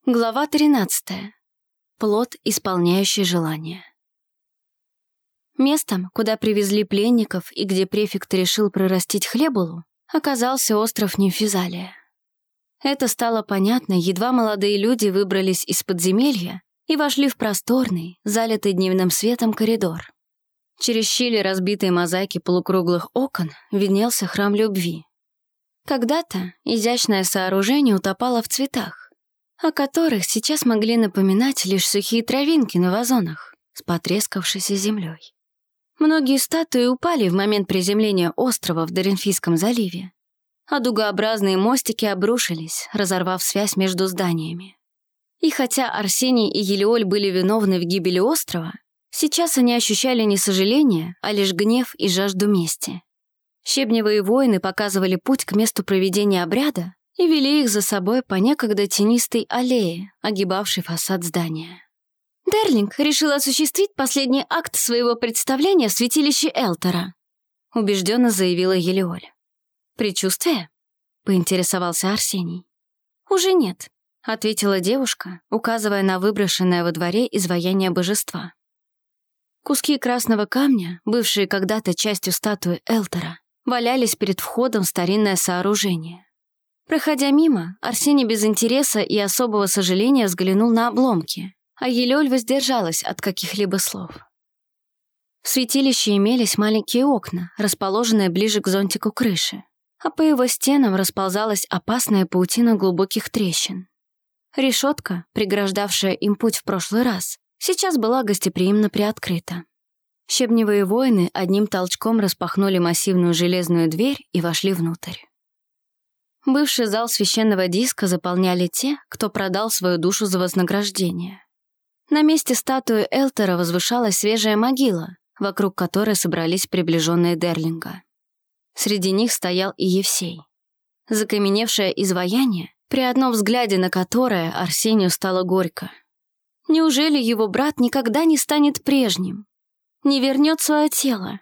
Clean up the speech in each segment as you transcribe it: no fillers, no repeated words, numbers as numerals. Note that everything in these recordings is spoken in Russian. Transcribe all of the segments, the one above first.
Глава 13. Плод, исполняющий желание. Местом, куда привезли пленников и где префект решил прорастить хлебулу, оказался остров Нимфизалия. Это стало понятно, едва молодые люди выбрались из подземелья и вошли в просторный, залитый дневным светом коридор. Через щели разбитой мозаики полукруглых окон виднелся храм любви. Когда-то изящное сооружение утопало в цветах, о которых сейчас могли напоминать лишь сухие травинки на вазонах с потрескавшейся землей. Многие статуи упали в момент приземления острова в Доринфийском заливе, а дугообразные мостики обрушились, разорвав связь между зданиями. И хотя Арсений и Елеоль были виновны в гибели острова, сейчас они ощущали не сожаление, а лишь гнев и жажду мести. Щебневые воины показывали путь к месту проведения обряда и вели их за собой по некогда тенистой аллее, огибавшей фасад здания. «Дерлинг решил осуществить последний акт своего представления в святилище Элтора», убежденно заявила Елеоль. «Предчувствие?» — поинтересовался Арсений. «Уже нет», — ответила девушка, указывая на выброшенное во дворе изваяние божества. Куски красного камня, бывшие когда-то частью статуи Элтора, валялись перед входом в старинное сооружение. Проходя мимо, Арсений без интереса и особого сожаления взглянул на обломки, а Елеоль воздержалась от каких-либо слов. В святилище имелись маленькие окна, расположенные ближе к зонтику крыши, а по его стенам расползалась опасная паутина глубоких трещин. Решетка, преграждавшая им путь в прошлый раз, сейчас была гостеприимно приоткрыта. Щебневые воины одним толчком распахнули массивную железную дверь и вошли внутрь. Бывший зал священного диска заполняли те, кто продал свою душу за вознаграждение. На месте статуи Элтора возвышалась свежая могила, вокруг которой собрались приближенные Дерлинга. Среди них стоял и Евсей. Закаменевшее изваяние, при одном взгляде на которое Арсению стало горько. Неужели его брат никогда не станет прежним? Не вернет свое тело?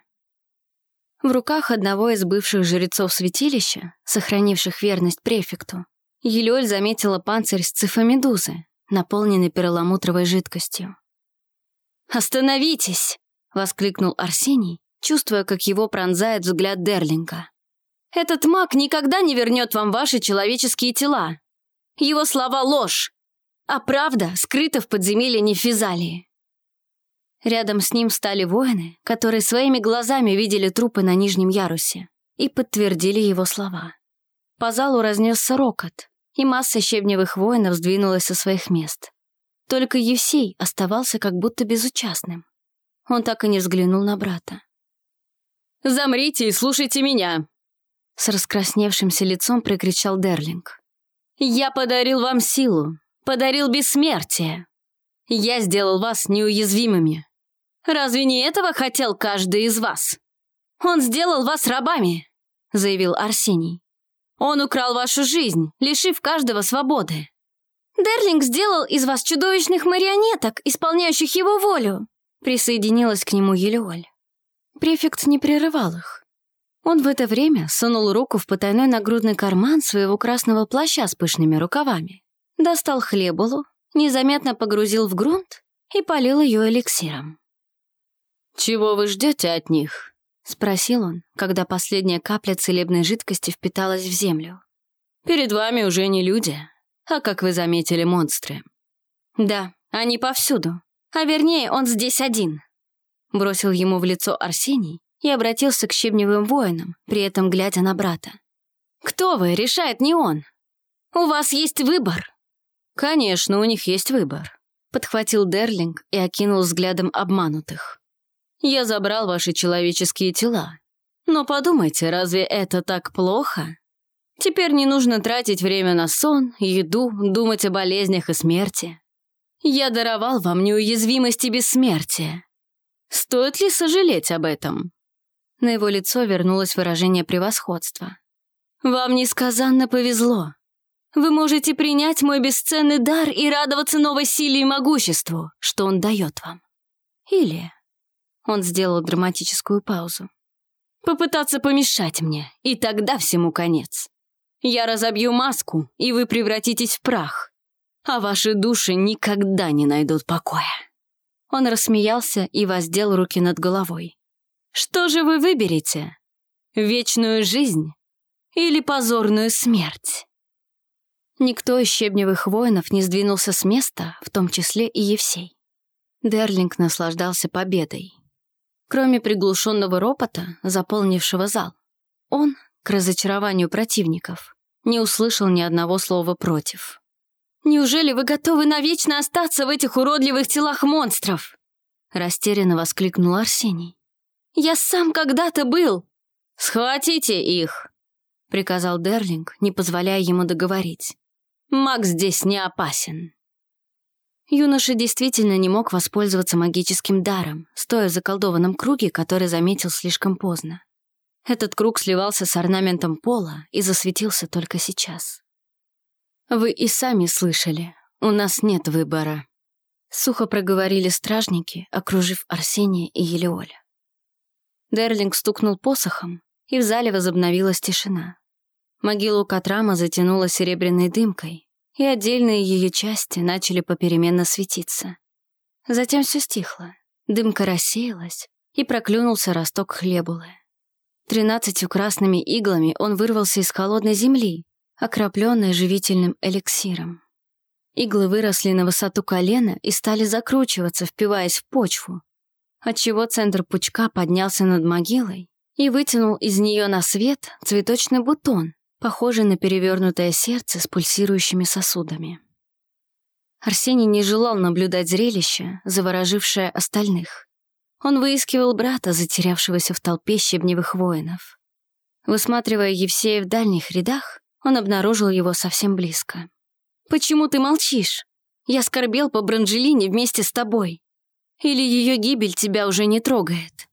В руках одного из бывших жрецов святилища, сохранивших верность префекту, Елеоль заметила панцирь сцифомедузы, наполненный перламутровой жидкостью. «Остановитесь!» — воскликнул Арсений, чувствуя, как его пронзает взгляд Дерлинга. «Этот маг никогда не вернет вам ваши человеческие тела. Его слова — ложь, а правда скрыта в подземелье Нефизалии». Рядом с ним стали воины, которые своими глазами видели трупы на нижнем ярусе, и подтвердили его слова. По залу разнесся рокот, и масса щебневых воинов сдвинулась со своих мест. Только Евсей оставался как будто безучастным. Он так и не взглянул на брата. «Замрите и слушайте меня!» С раскрасневшимся лицом прокричал Дерлинг. «Я подарил вам силу, подарил бессмертие. Я сделал вас неуязвимыми. Разве не этого хотел каждый из вас? Он сделал вас рабами», — заявил Арсений. «Он украл вашу жизнь, лишив каждого свободы. Дерлинг сделал из вас чудовищных марионеток, исполняющих его волю», — присоединилась к нему Елеоль. Префект не прерывал их. Он в это время сунул руку в потайной нагрудный карман своего красного плаща с пышными рукавами, достал хлебулу, незаметно погрузил в грунт и полил ее эликсиром. «Чего вы ждете от них?» — спросил он, когда последняя капля целебной жидкости впиталась в землю. «Перед вами уже не люди, а, как вы заметили, монстры». «Да, они повсюду, а вернее, он здесь один», — бросил ему в лицо Арсений и обратился к щебневым воинам, при этом глядя на брата. «Кто вы, решает не он. У вас есть выбор». «Конечно, у них есть выбор», — подхватил Дерлинг и окинул взглядом обманутых. «Я забрал ваши человеческие тела. Но подумайте, разве это так плохо? Теперь не нужно тратить время на сон, еду, думать о болезнях и смерти. Я даровал вам неуязвимость и бессмертие. Стоит ли сожалеть об этом?» На его лицо вернулось выражение превосходства. «Вам несказанно повезло. Вы можете принять мой бесценный дар и радоваться новой силе и могуществу, что он дает вам. Или...» Он сделал драматическую паузу. «Попытаться помешать мне, и тогда всему конец. Я разобью маску, и вы превратитесь в прах. а ваши души никогда не найдут покоя». Он рассмеялся и воздел руки над головой. «Что же вы выберете? Вечную жизнь или позорную смерть?» Никто из щебневых воинов не сдвинулся с места, в том числе и Евсей. Дерлинг наслаждался победой. Кроме приглушенного ропота, заполнившего зал, он, к разочарованию противников, не услышал ни одного слова против. «Неужели вы готовы навечно остаться в этих уродливых телах монстров?» Растерянно воскликнул Арсений. «Я сам когда-то был!» «Схватите их!» — приказал Дерлинг, не позволяя ему договорить. «Маг здесь не опасен». Юноша действительно не мог воспользоваться магическим даром, стоя в заколдованном круге, который заметил слишком поздно. Этот круг сливался с орнаментом пола и засветился только сейчас. «Вы и сами слышали, у нас нет выбора», — сухо проговорили стражники, окружив Арсения и Елеоля. Дерлинг стукнул посохом, и в зале возобновилась тишина. Могилу Катрама затянуло серебряной дымкой, и отдельные ее части начали попеременно светиться. Затем все стихло, дымка рассеялась, и проклюнулся росток хлебулы. 13 красными иглами он вырвался из холодной земли, окропленной живительным эликсиром. Иглы выросли на высоту колена и стали закручиваться, впиваясь в почву, отчего центр пучка поднялся над могилой и вытянул из нее на свет цветочный бутон, похожий на перевернутое сердце с пульсирующими сосудами. Арсений не желал наблюдать зрелище, заворожившее остальных. Он выискивал брата, затерявшегося в толпе щебневых воинов. Высматривая Евсея в дальних рядах, он обнаружил его совсем близко. «Почему ты молчишь? Я скорбел по Бранжелине вместе с тобой. Или ее гибель тебя уже не трогает?»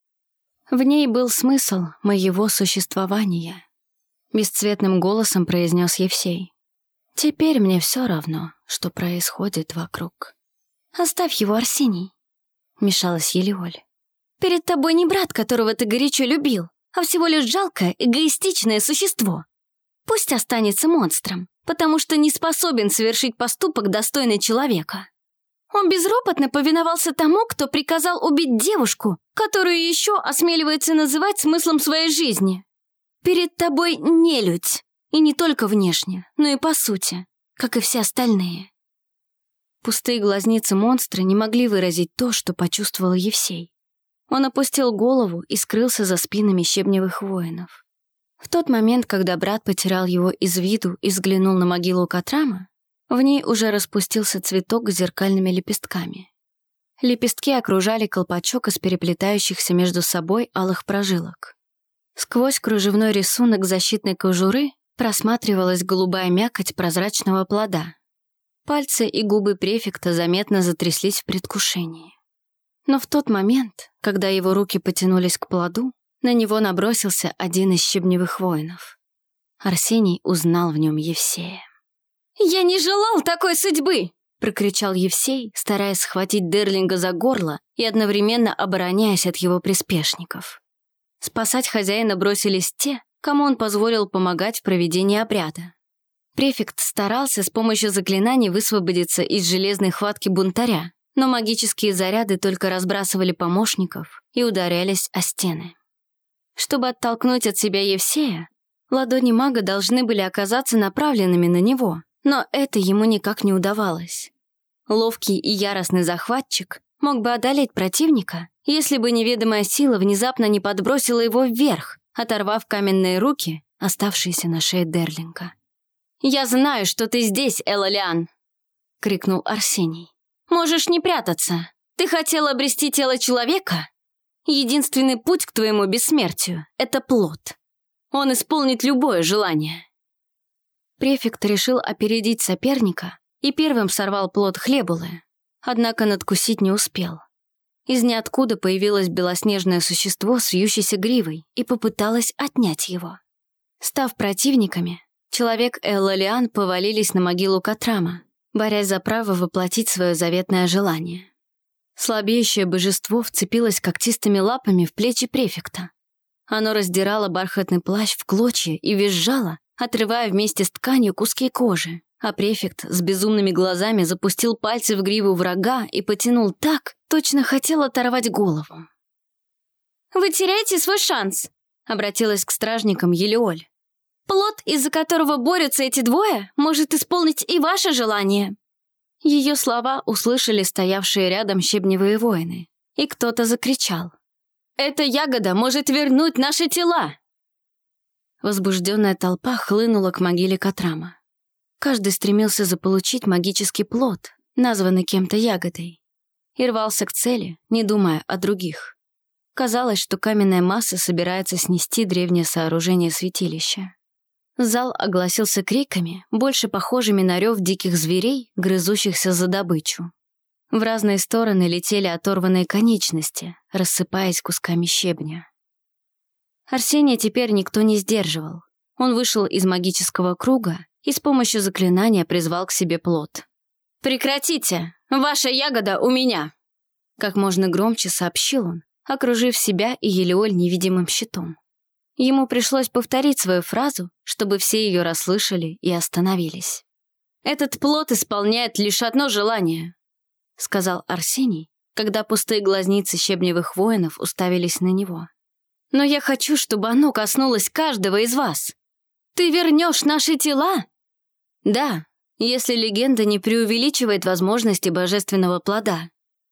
В ней был смысл моего существования, бесцветным голосом произнес Евсей. «Теперь мне все равно, что происходит вокруг». «Оставь его, Арсений», — мешалась Елеоль. «Перед тобой не брат, которого ты горячо любил, а всего лишь жалкое, эгоистичное существо. Пусть останется монстром, потому что не способен совершить поступок, достойный человека. Он безропотно повиновался тому, кто приказал убить девушку, которую еще осмеливается называть смыслом своей жизни. Перед тобой нелюдь, и не только внешне, но и по сути, как и все остальные». Пустые глазницы монстра не могли выразить то, что почувствовал Евсей. Он опустил голову и скрылся за спинами щебневых воинов. В тот момент, когда брат потерял его из виду и взглянул на могилу Катрама, в ней уже распустился цветок с зеркальными лепестками. Лепестки окружали колпачок из переплетающихся между собой алых прожилок. Сквозь кружевной рисунок защитной кожуры просматривалась голубая мякоть прозрачного плода. Пальцы и губы префекта заметно затряслись в предвкушении. Но в тот момент, когда его руки потянулись к плоду, на него набросился один из щебневых воинов. Арсений узнал в нем Евсея. «Я не желал такой судьбы!» — прокричал Евсей, стараясь схватить Дерлинга за горло и одновременно обороняясь от его приспешников. Спасать хозяина бросились те, кому он позволил помогать в проведении обряда. Префект старался с помощью заклинаний высвободиться из железной хватки бунтаря, но магические заряды только разбрасывали помощников и ударялись о стены. Чтобы оттолкнуть от себя Евсея, ладони мага должны были оказаться направленными на него, но это ему никак не удавалось. Ловкий и яростный захватчик мог бы одолеть противника, если бы неведомая сила внезапно не подбросила его вверх, оторвав каменные руки, оставшиеся на шее Дерлинга. «Я знаю, что ты здесь, Элолиан!» — крикнул Арсений. «Можешь не прятаться. Ты хотел обрести тело человека? Единственный путь к твоему бессмертию — это плод. Он исполнит любое желание». Префект решил опередить соперника и первым сорвал плод хлебулы, однако надкусить не успел. Из ниоткуда появилось белоснежное существо с вьющейся гривой и попыталось отнять его. Став противниками, человек и Элолиан повалились на могилу Катрама, борясь за право воплотить свое заветное желание. Слабеющее божество вцепилось когтистыми лапами в плечи префекта. Оно раздирало бархатный плащ в клочья и визжало, отрывая вместе с тканью куски кожи, А префект с безумными глазами запустил пальцы в гриву врага и потянул так, точно хотел оторвать голову. «Вы теряете свой шанс», — обратилась к стражникам Елеоль. «Плод, из-за которого борются эти двое, может исполнить и ваше желание». Ее слова услышали стоявшие рядом щебневые воины, и кто-то закричал: «Эта ягода может вернуть наши тела!» Возбужденная толпа хлынула к могиле Катрама. Каждый стремился заполучить магический плод, названный кем-то ягодой, и рвался к цели, не думая о других. Казалось, что каменная масса собирается снести древнее сооружение святилища. Зал огласился криками, больше похожими на рев диких зверей, грызущихся за добычу. В разные стороны летели оторванные конечности, рассыпаясь кусками щебня. Арсения теперь никто не сдерживал. Он вышел из магического круга и с помощью заклинания призвал к себе плод. «Прекратите! Ваша ягода у меня!» Как можно громче сообщил он, окружив себя и Елеоль невидимым щитом. Ему пришлось повторить свою фразу, чтобы все ее расслышали и остановились. «Этот плод исполняет лишь одно желание», — сказал Арсений, когда пустые глазницы щебневых воинов уставились на него. «Но я хочу, чтобы оно коснулось каждого из вас. Ты вернешь наши тела?» «Да, если легенда не преувеличивает возможности божественного плода».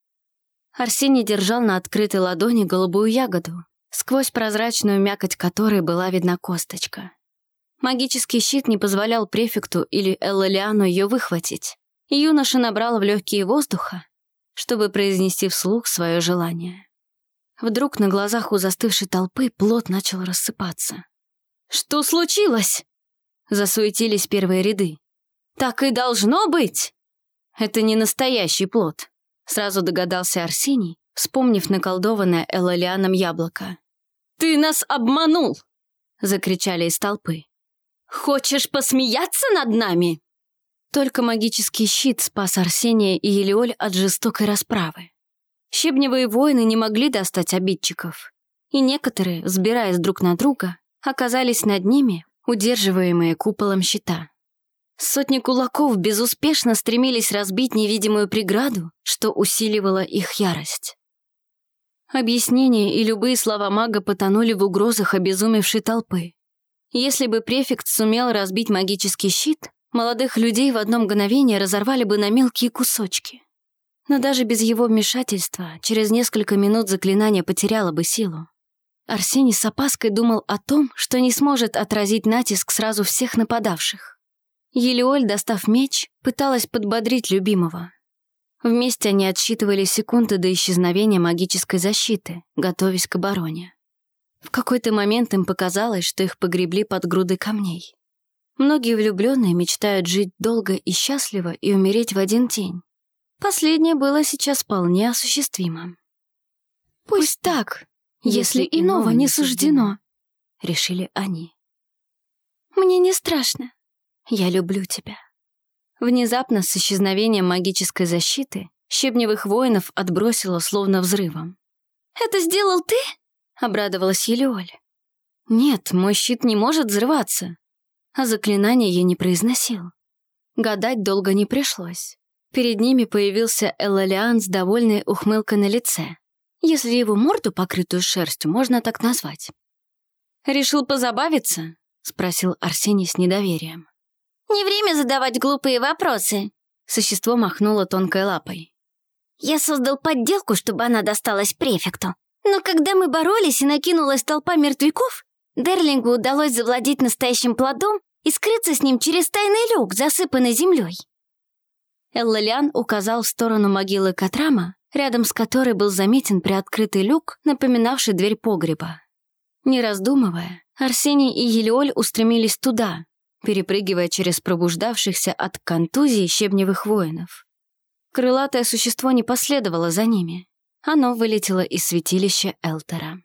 Арсений держал на открытой ладони голубую ягоду, сквозь прозрачную мякоть которой была видна косточка. Магический щит не позволял префекту или Эллалиану ее выхватить, и юноша набрал в легкие воздуха, чтобы произнести вслух свое желание. Вдруг на глазах у застывшей толпы плод начал рассыпаться. «Что случилось?» — засуетились первые ряды. «Так и должно быть!» «Это не настоящий плод», — сразу догадался Арсений, вспомнив наколдованное Эллалианом яблоко. «Ты нас обманул!» — закричали из толпы. «Хочешь посмеяться над нами?» Только магический щит спас Арсения и Елеоль от жестокой расправы. Щебневые воины не могли достать обидчиков, и некоторые, взбираясь друг на друга, оказались над ними, удерживаемые куполом щита. Сотни кулаков безуспешно стремились разбить невидимую преграду, что усиливало их ярость. Объяснения и любые слова мага потонули в угрозах обезумевшей толпы. Если бы префект сумел разбить магический щит, молодых людей в одно мгновение разорвали бы на мелкие кусочки. Но даже без его вмешательства через несколько минут заклинание потеряло бы силу. Арсений с опаской думал о том, что не сможет отразить натиск сразу всех нападавших. Елеоль, достав меч, пыталась подбодрить любимого. Вместе они отсчитывали секунды до исчезновения магической защиты, готовясь к обороне. В какой-то момент им показалось, что их погребли под грудой камней. Многие влюбленные мечтают жить долго и счастливо и умереть в один день. Последнее было сейчас вполне осуществимо. «Пусть так, если иного не суждено», — решили они. «Мне не страшно. Я люблю тебя». Внезапно с исчезновением магической защиты щебневых воинов отбросило словно взрывом. «Это сделал ты?» — обрадовалась Елеоль. «Нет, мой щит не может взрываться». А заклинание я не произносил. Гадать долго не пришлось. Перед ними появился Эллалиан с довольной ухмылкой на лице, если его морду, покрытую шерстью, можно так назвать. «Решил позабавиться?» — спросил Арсений с недоверием. «Не время задавать глупые вопросы», — существо махнуло тонкой лапой. «Я создал подделку, чтобы она досталась префекту. Но когда мы боролись и накинулась толпа мертвяков, Дерлингу удалось завладеть настоящим плодом и скрыться с ним через тайный люк, засыпанный землей». Эллалиан указал в сторону могилы Катрама, рядом с которой был заметен приоткрытый люк, напоминавший дверь погреба. Не раздумывая, Арсений и Елеоль устремились туда, перепрыгивая через пробуждавшихся от контузии щебневых воинов. Крылатое существо не последовало за ними. Оно вылетело из святилища Элтера.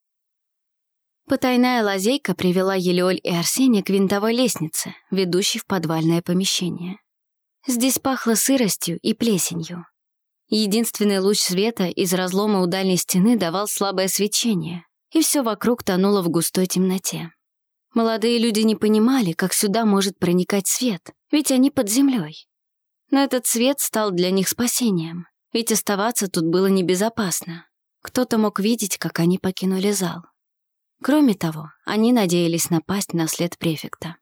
Потайная лазейка привела Елеоль и Арсения к винтовой лестнице, ведущей в подвальное помещение. Здесь пахло сыростью и плесенью. Единственный луч света из разлома у дальней стены давал слабое свечение, и все вокруг тонуло в густой темноте. Молодые люди не понимали, как сюда может проникать свет, ведь они под землей. Но этот свет стал для них спасением, ведь оставаться тут было небезопасно. Кто-то мог видеть, как они покинули зал. Кроме того, они надеялись напасть на след префекта.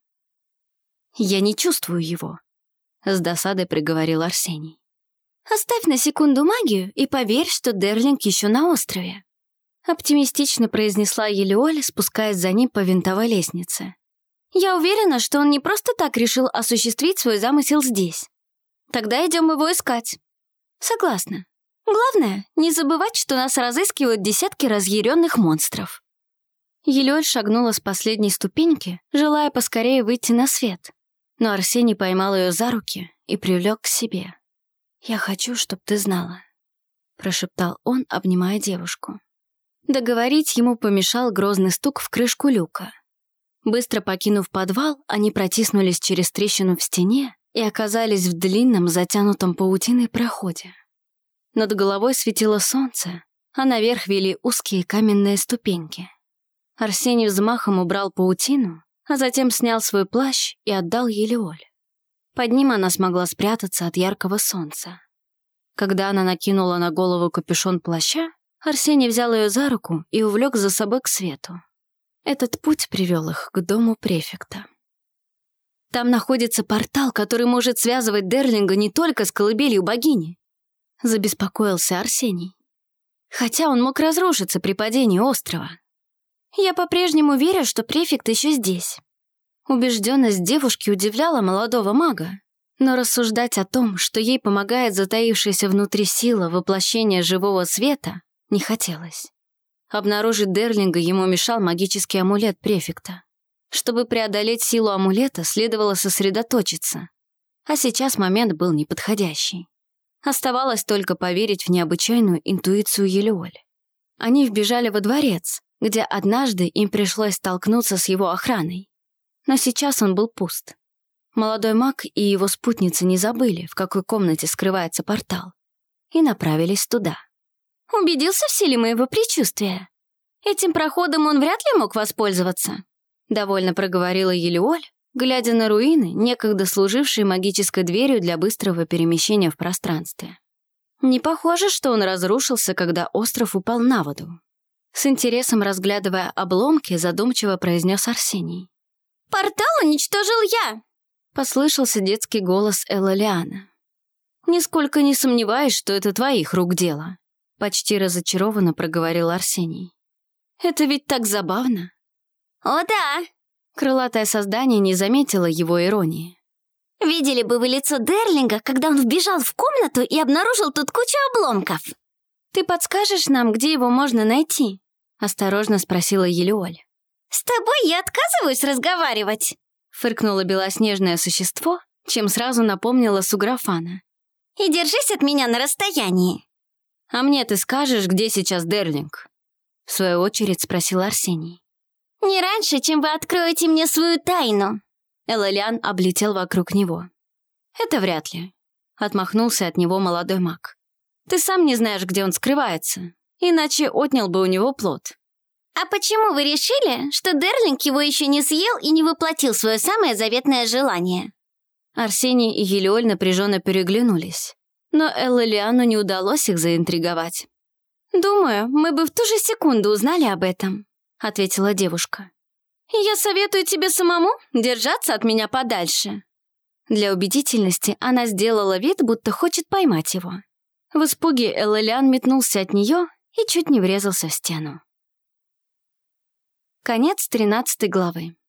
«Я не чувствую его», — с досадой приговорил Арсений. «Оставь на секунду магию и поверь, что Дерлинг еще на острове», — оптимистично произнесла Елеоль, спускаясь за ним по винтовой лестнице. «Я уверена, что он не просто так решил осуществить свой замысел здесь. Тогда идем его искать». «Согласна. Главное, не забывать, что нас разыскивают десятки разъяренных монстров». Елеоль шагнула с последней ступеньки, желая поскорее выйти на свет. Но Арсений поймал ее за руки и привлек к себе. «Я хочу, чтоб ты знала», — прошептал он, обнимая девушку. Договорить ему помешал грозный стук в крышку люка. Быстро покинув подвал, они протиснулись через трещину в стене и оказались в длинном, затянутом паутиной проходе. Над головой светило солнце, а наверх вели узкие каменные ступеньки. Арсений взмахом убрал паутину, а затем снял свой плащ и отдал Елеоль. Под ним она смогла спрятаться от яркого солнца. Когда она накинула на голову капюшон плаща, Арсений взял ее за руку и увлек за собой к свету. Этот путь привел их к дому префекта. Там находится портал, который может связывать Дерлинга не только с колыбелью богини. Забеспокоился Арсений. Хотя он мог разрушиться при падении острова. Я по-прежнему верю, что префект еще здесь. Убежденность девушки удивляла молодого мага, но рассуждать о том, что ей помогает затаившаяся внутри сила воплощения живого света, не хотелось. Обнаружить Дерлинга ему мешал магический амулет префекта. Чтобы преодолеть силу амулета, следовало сосредоточиться. А сейчас момент был неподходящий. Оставалось только поверить в необычайную интуицию Елеоль. Они вбежали во дворец, где однажды им пришлось столкнуться с его охраной. Но сейчас он был пуст. Молодой маг и его спутницы не забыли, в какой комнате скрывается портал, и направились туда. «Убедился в силе моего предчувствия? Этим проходом он вряд ли мог воспользоваться», — довольно проговорила Елеоль, глядя на руины, некогда служившие магической дверью для быстрого перемещения в пространстве. Не похоже, что он разрушился, когда остров упал на воду. С интересом разглядывая обломки, задумчиво произнес Арсений. «Портал уничтожил я!» — послышался детский голос Элолиана. «Нисколько не сомневаюсь, что это твоих рук дело», — почти разочарованно проговорил Арсений. «Это ведь так забавно». «О да!» — крылатое создание не заметило его иронии. «Видели бы вы лицо Дерлинга, когда он вбежал в комнату и обнаружил тут кучу обломков!» «Ты подскажешь нам, где его можно найти?» — осторожно спросила Елеоль. «С тобой я отказываюсь разговаривать!» — фыркнуло белоснежное существо, чем сразу напомнило Суграфана. «И держись от меня на расстоянии!» «А мне ты скажешь, где сейчас Дерлинг?» — в свою очередь спросил Арсений. «Не раньше, чем вы откроете мне свою тайну!» Элолиан облетел вокруг него. «Это вряд ли», — отмахнулся от него молодой маг. «Ты сам не знаешь, где он скрывается, иначе отнял бы у него плод». «А почему вы решили, что Дерлинг его еще не съел и не воплотил свое самое заветное желание?» Арсений и Елеоль напряженно переглянулись, но Элолиану не удалось их заинтриговать. «Думаю, мы бы в ту же секунду узнали об этом», — ответила девушка. «Я советую тебе самому держаться от меня подальше». Для убедительности она сделала вид, будто хочет поймать его. В испуге Элолиан метнулся от нее и чуть не врезался в стену. Конец 13 главы.